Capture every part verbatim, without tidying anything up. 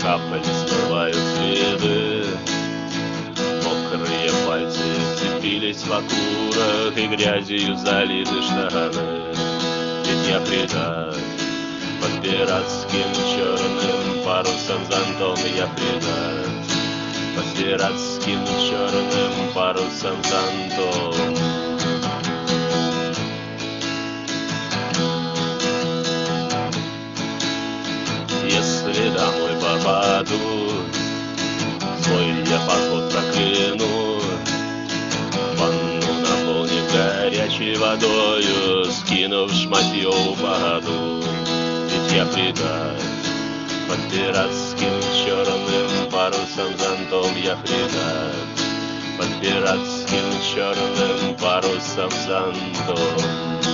Капли смывают следы, мокрые пальцы вцепились в окурок, и грязью залиты штаны. Ведь я предат под пиратским черным парусом зонтом, я предат под пиратским черным парусом зонтом. Если домой попаду, свой я поход прокляну, ванну наполнив горячей водою, скинув шматье упаду. Ведь я предат под пиратским черным парусом зонтом, я предат под пиратским черным парусом зонтом.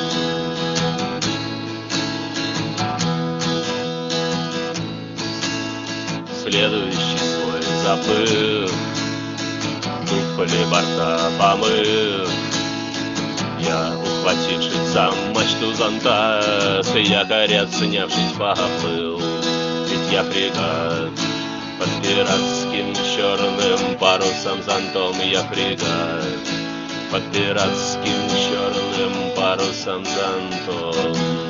Следующий свой заплыв, туфли борта помыв, я, ухватившись за мачту зонта, с якоря снявшись, поплыл. Ведь я фрегат под пиратским черным парусом зонтом, я фрегат под пиратским черным парусом зонтом.